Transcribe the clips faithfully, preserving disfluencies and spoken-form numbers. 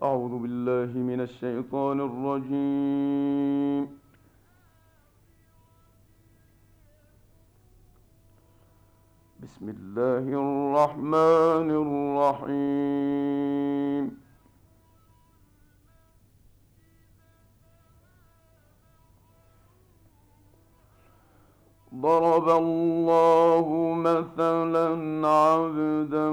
أعوذ بالله من الشيطان الرجيم. بسم الله الرحمن الرحيم. ضرب الله مثلا عبدا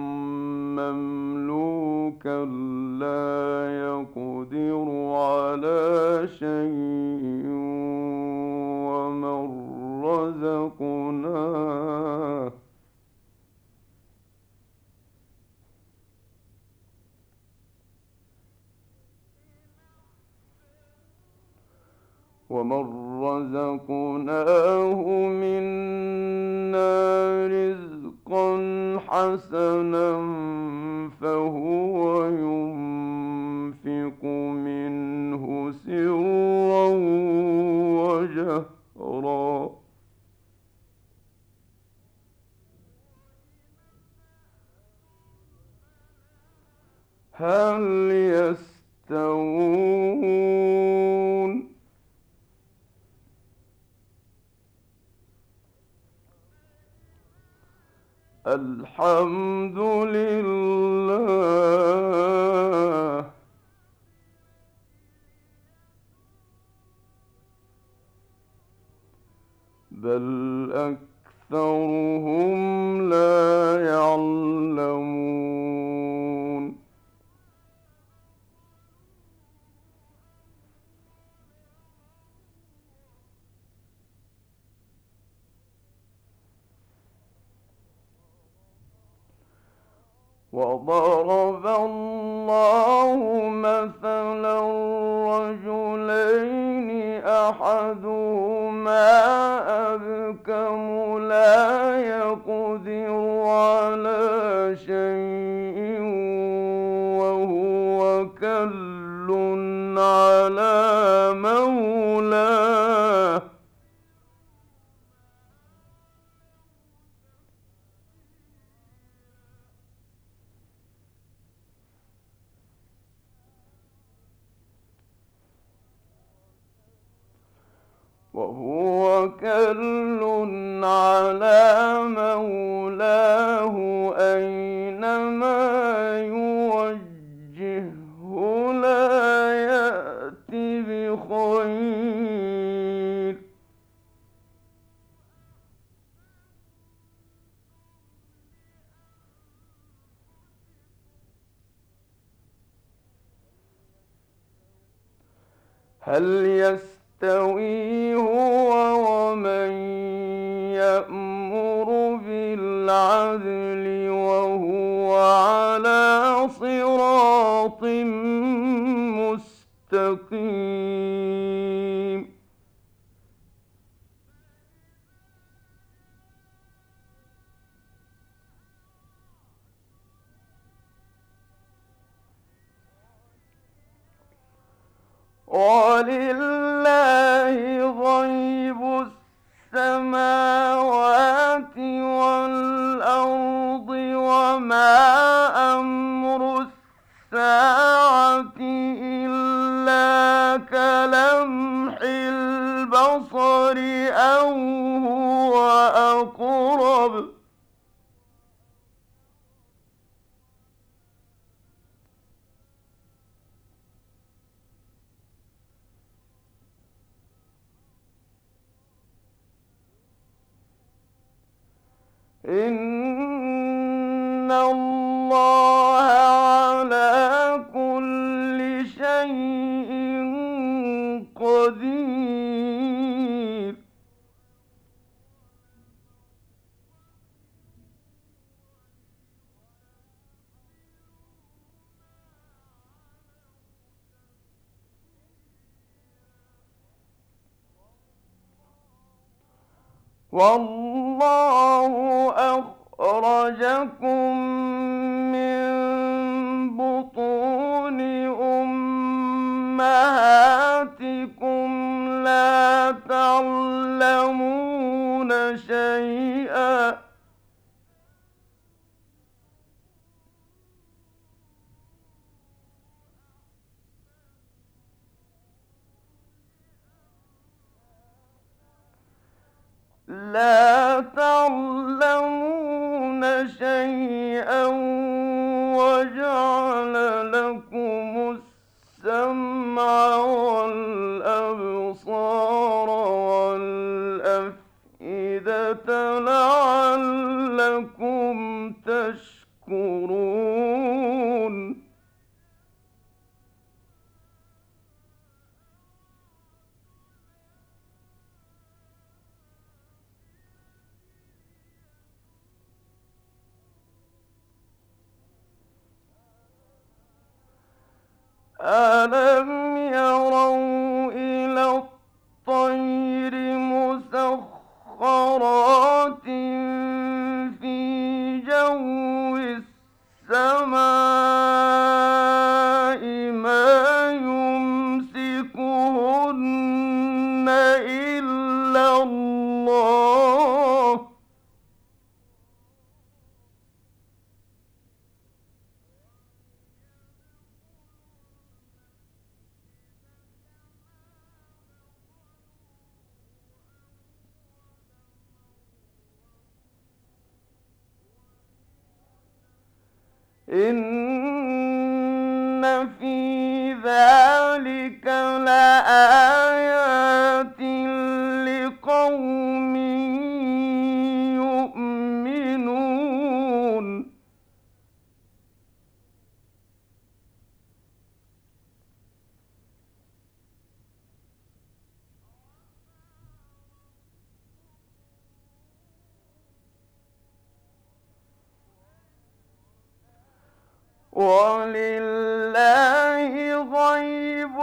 مملوكا لا يقدر على شيء ومن رزقناه ومن رزقناه منا رزقا حسنا فهو ينفق منه سرا وجهرا هل يستوون؟ الحمد لله. بل أكثرهم لا يعلمون. وضرب الله مثلا رجلين أحدهما أبكم لا يقدر على شيء وهو كل على مولاه وهو كل على مولاه أينما يوجهه لا يأت بخير. هل يستوي هو ومن يأمر بالعدل وهو على صراط مستقيم؟ ولله غيب السماوات والأرض وما أمر الساعة إلا كلمح البصر أو هو أقرب. إن الله على كل شيء قدير. والله أخرجكم من بطون أمهاتكم لا تعلمون شيئا لا تعلمون شيئا وجعل لكم السمع والأبصار والأفئدة لعلكم تشكرون. ألم يروا إلى الطير مسخرات في جو السماء ما يمسكهن إلا الله إن في ذلك لآيات لقوم يؤمنون. ولله غيب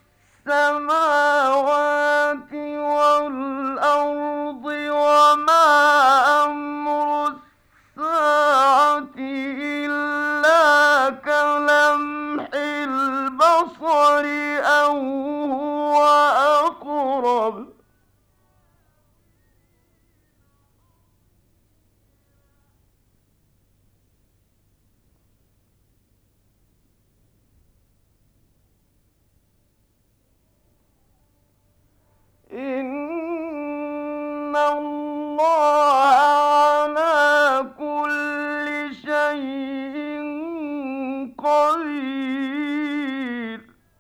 السماوات والأرض وما أمر الساعة إلا كلمح البصر أو هو أقرب. إن الله على كل شيء قدير.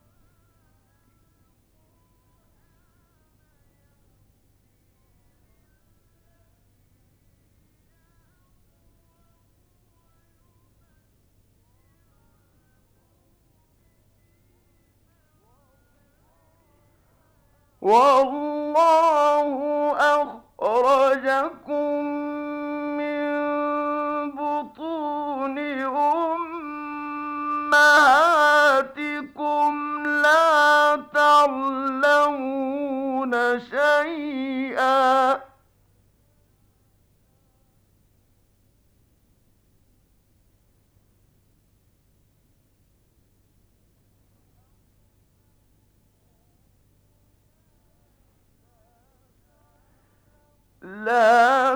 والله أخرجكم من بطون أمهاتكم لا تعلمون شيئا لا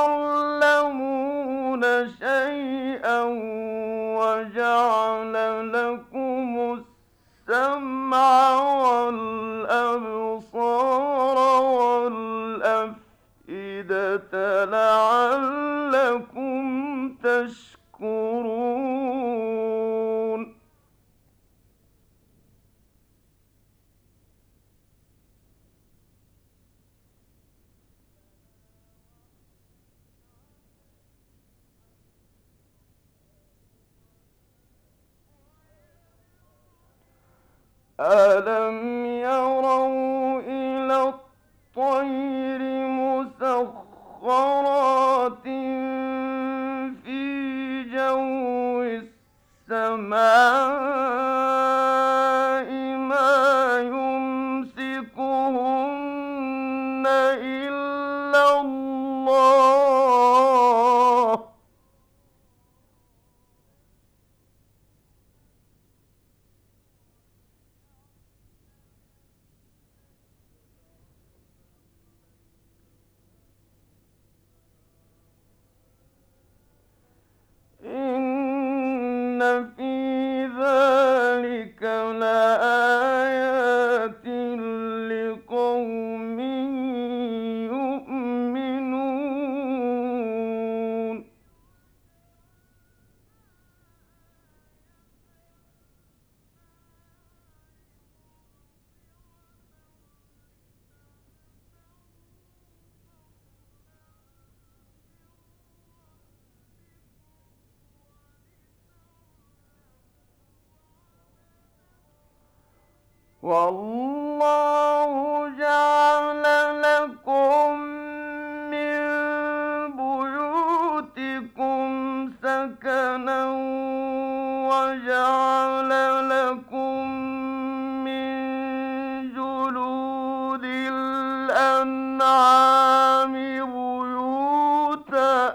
تعلمون شيئا وجعل لكم السمع والأبصار والأفئدة لعلكم تشكرون. ألم يروا إلى الطير مسخرات في جو السماء ما يمسكهن إلا الله إن في ذلك لآيات لقوم يؤمنون. والله جعل لكم من بيوتكم سكنا وجعل لكم من جلود الأنعام بيوتا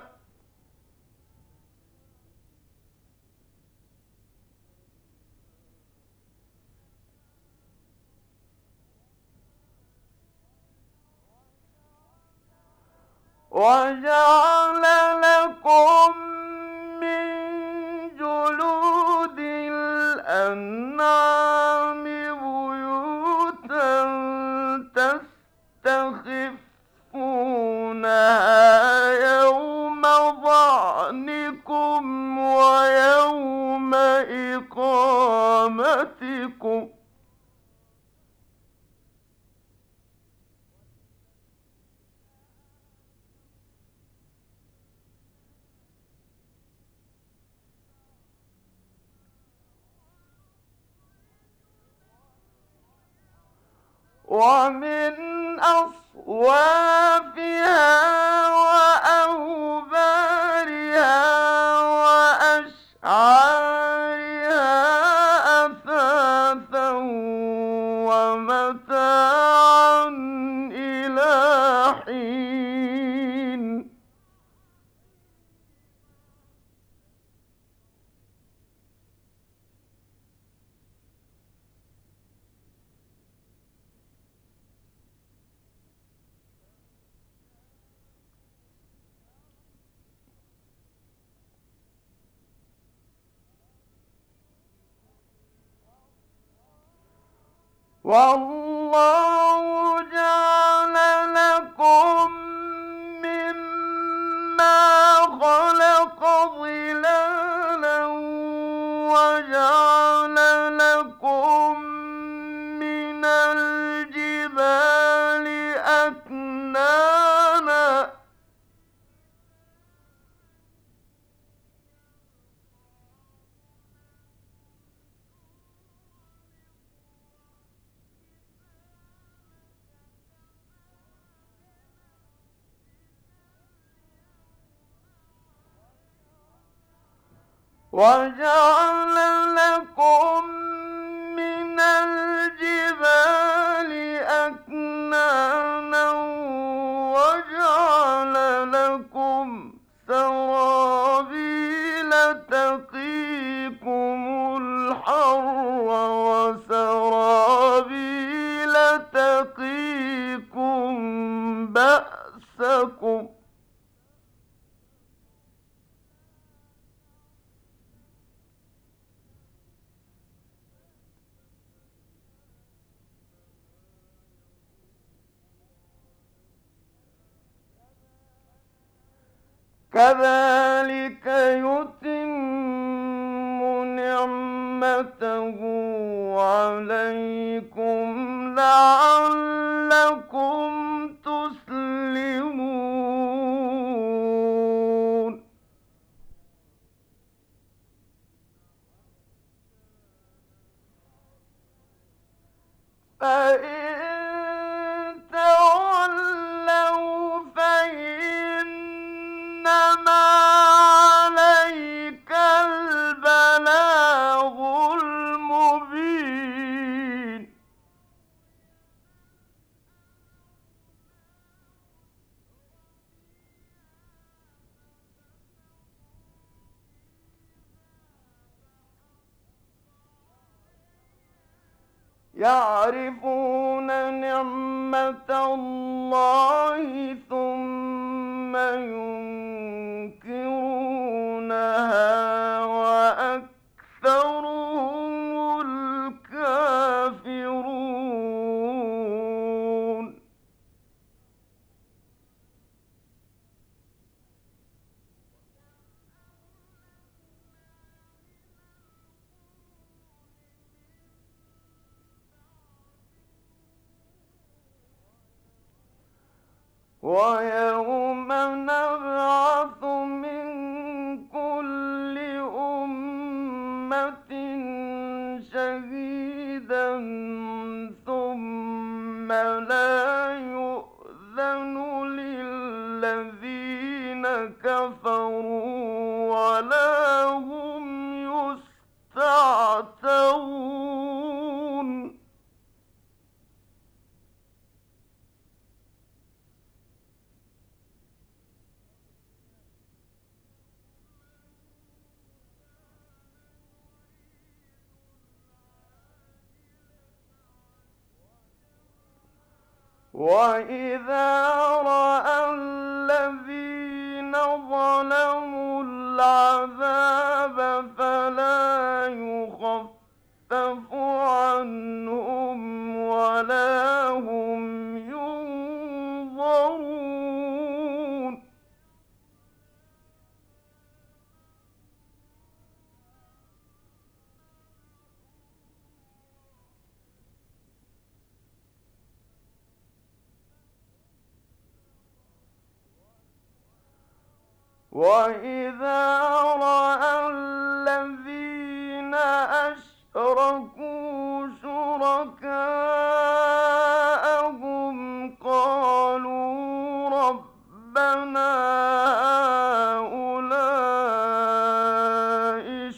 وجعل لكم من جلود الأنعام بيوتا تستخفونها يوم ظعنكم ويوم إقامتكم ومن أصوافها وأوبارها وأشعارها أثاثا ومتاعا إلى حين والله جعل لكم مما خلق ظلالا وجعل لكم من الجبال أكنانا وجعل لكم من الجبال أكنانا وجعل لكم سرابيل تقيكم الحر وسرابيل تقيكم بأسكم كذلك يتم نعمته عليكم لعلكم تسلمون فإن تولوا فإنما عليك البلاغ المبين يعرفون نعمة الله ثم ينكرونها وأكثرهم الكافرون ويوم نبعث من كل أمة شهيدا وَإِذَا رَأَى الَّذِينَ ظَلَمُوا الْعَذَابَ فَلَا يُخَفَّفُ عَنْهُمْ وَلَا هُمْ يُنظَرُونَ وَإِذَا رَأَى الَّذِينَ أَشْرَكُوا شُرَكَاءَهُمْ قَالُوا رَبَّنَا هَٰؤُلَاءِ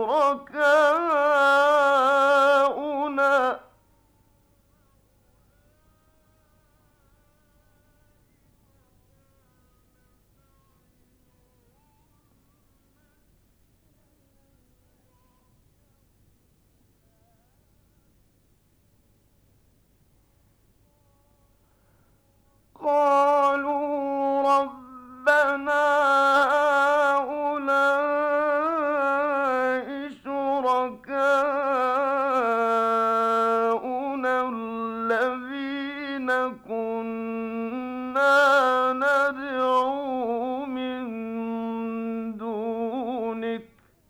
شُرَكَاؤُنَا قَالُوا رَبَّنَا هَٰؤُلَاءِ شُرَكَاؤُنَا الَّذِينَ كُنَّا نَدْعُو مِن دُونِكَ ۖ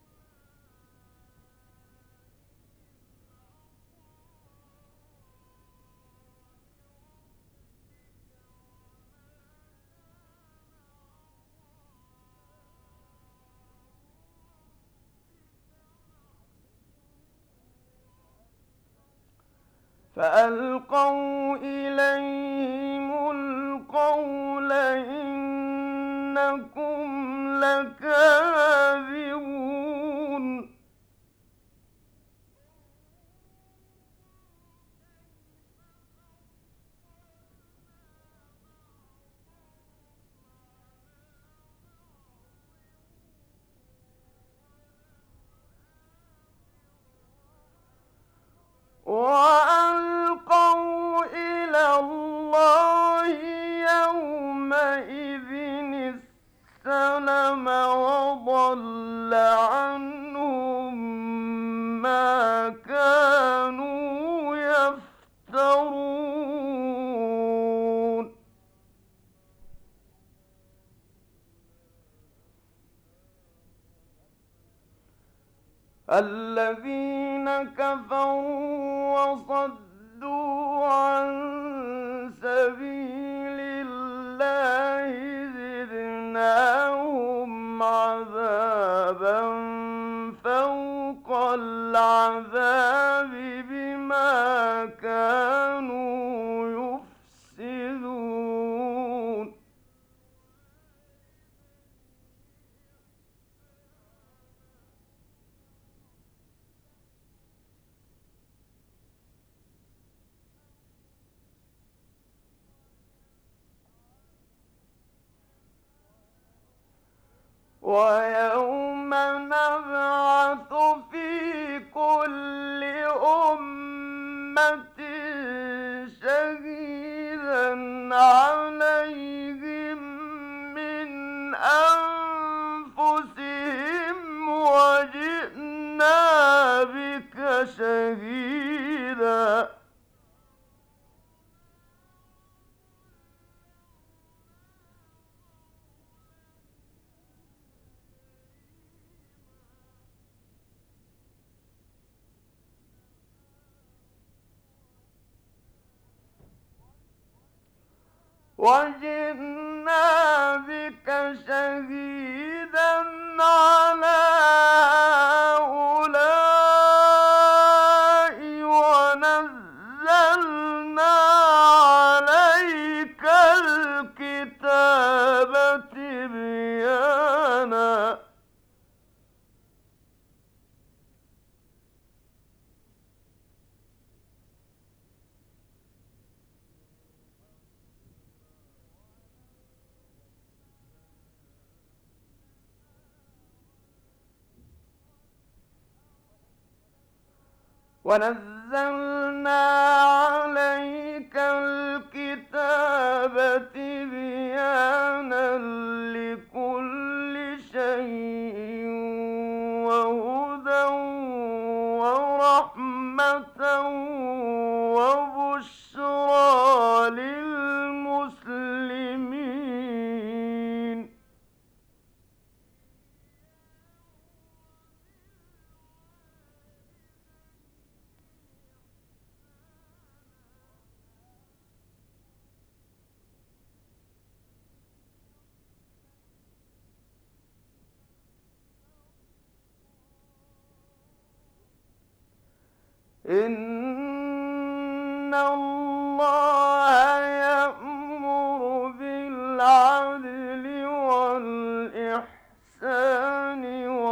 فَأَلْقَوْا إِلَيْهِمُ الْقَوْلَ إِنَّكُمْ لَكَاذِبُونَ وَأَلْقَوْا إِلَى اللَّهِ يَوْمَئِذٍ السَّلَمَ وَضَلَّ عَنْهُم مَّا كَانُوا يَفْتَرُونَ الَّذِينَ كَفَرُوا وَصَدُّوا عَن سَبِيلِ اللَّهِ زِدْنَاهُمْ عَذَابًا فَوْقَ الْعَذَابِ بِمَا كَانُوا يُفْسِدُونَ وَيَوْمَ نَبْعَثُ فِي كُلِّ أُمَّةٍ شَهِيدًا عَلَيْهِم مِّنْ أَنفُسِهِمْ وَجِئْنَا بِكَ شَهِيدًا وَجِئْنَا بِكَ شَهِيدًا عَلَىٰ هَٰؤُلَاءِ وَنَزَّلْنَا عَلَيْكَ الْكِتَابَ تِبْيَانًا وَنَزَّلْنَا عَلَيْكَ الْكِتَابَ إن الله يأمر بالعدل والإحسان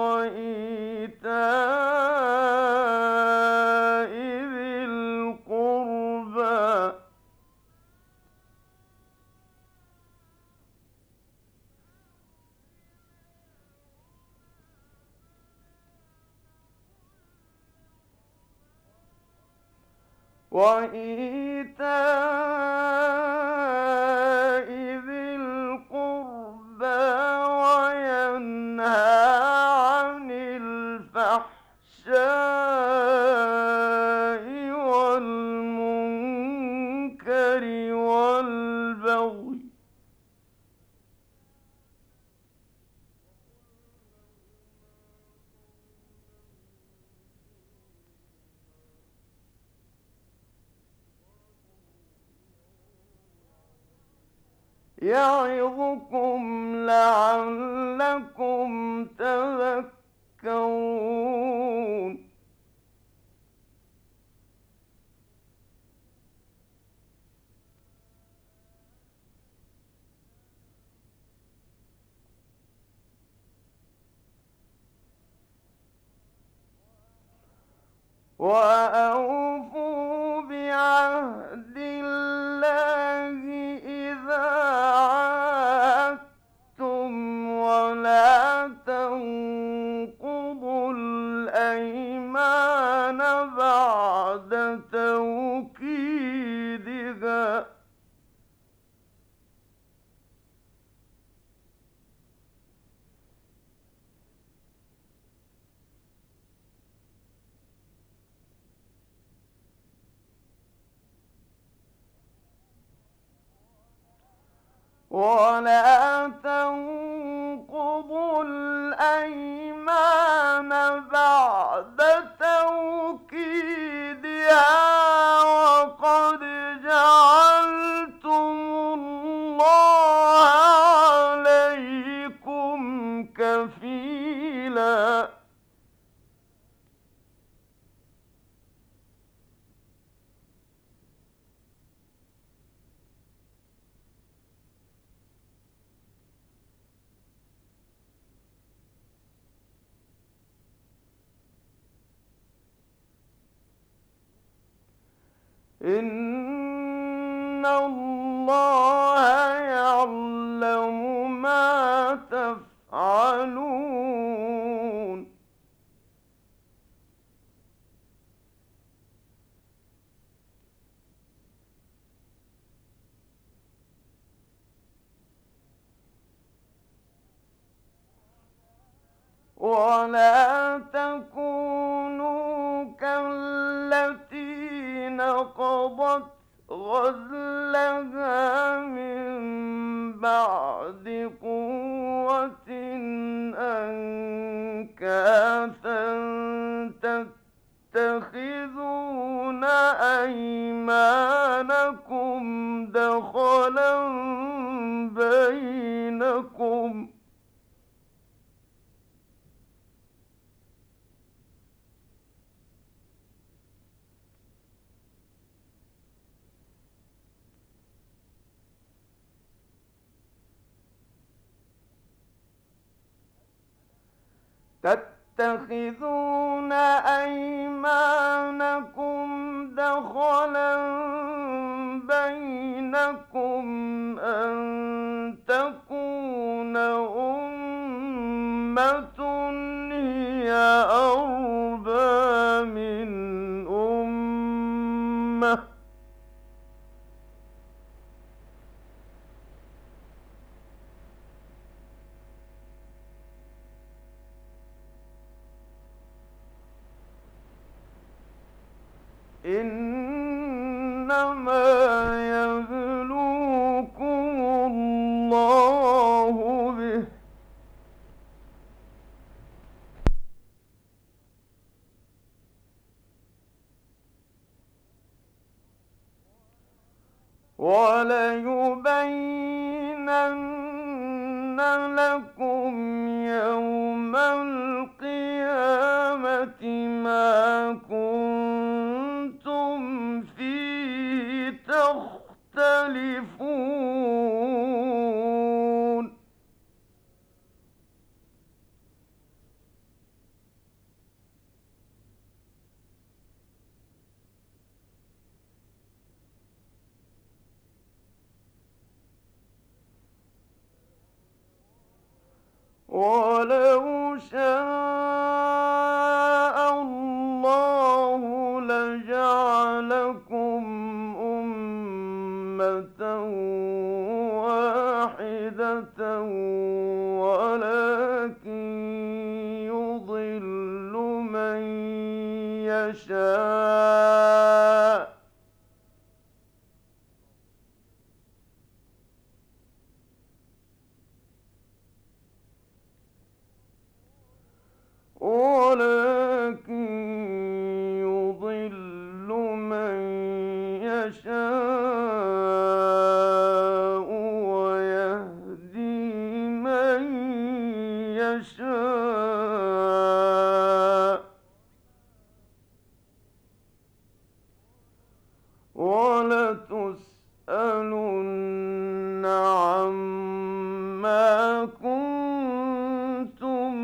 وإيتاء ذي القربى وإيتاء ذي القربى وينهى عن الفحشاء والمنكر والبغي يعظكم لعلكم تذكرون. وأوفوا بعهد الله إذا عاهدتم ولا تنقضوا الأيمان بعد توكيدها ولا تنقضوا الأيمان بعد توكيدها وقد جعلتم الله عليكم كفيلا. إن الله يعلم ما تفعلون. ولا تكونوا كالتي نقضت غزلها من بعد قوة أنكاثا تتخذون أيمانكم دخلا بينكم تتخذون أيمانكم دخلا بينكم أن تكون أمة هي أربى من أمة إنما يبلوكم الله به وليبينن لكم يوم القيامة ما كنتم وَلَوْ شَاءَ اللَّهُ لَجَعَلَكُمْ أُمَّةً وَاحِدَةً وَلَٰكِن يُضِلُّ مَن يَشَاءُ ۚ وَلَٰكِن يُضِلُّ مَن يَشَاءُ وَيَهْدِي مَن يَشَاءُ ۚ وَلَتُسْأَلُنَّ عَمَّا كُنتُمْ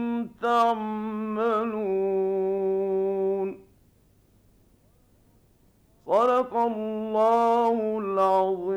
تَعْمَلُونَ. صدق الله العظيم.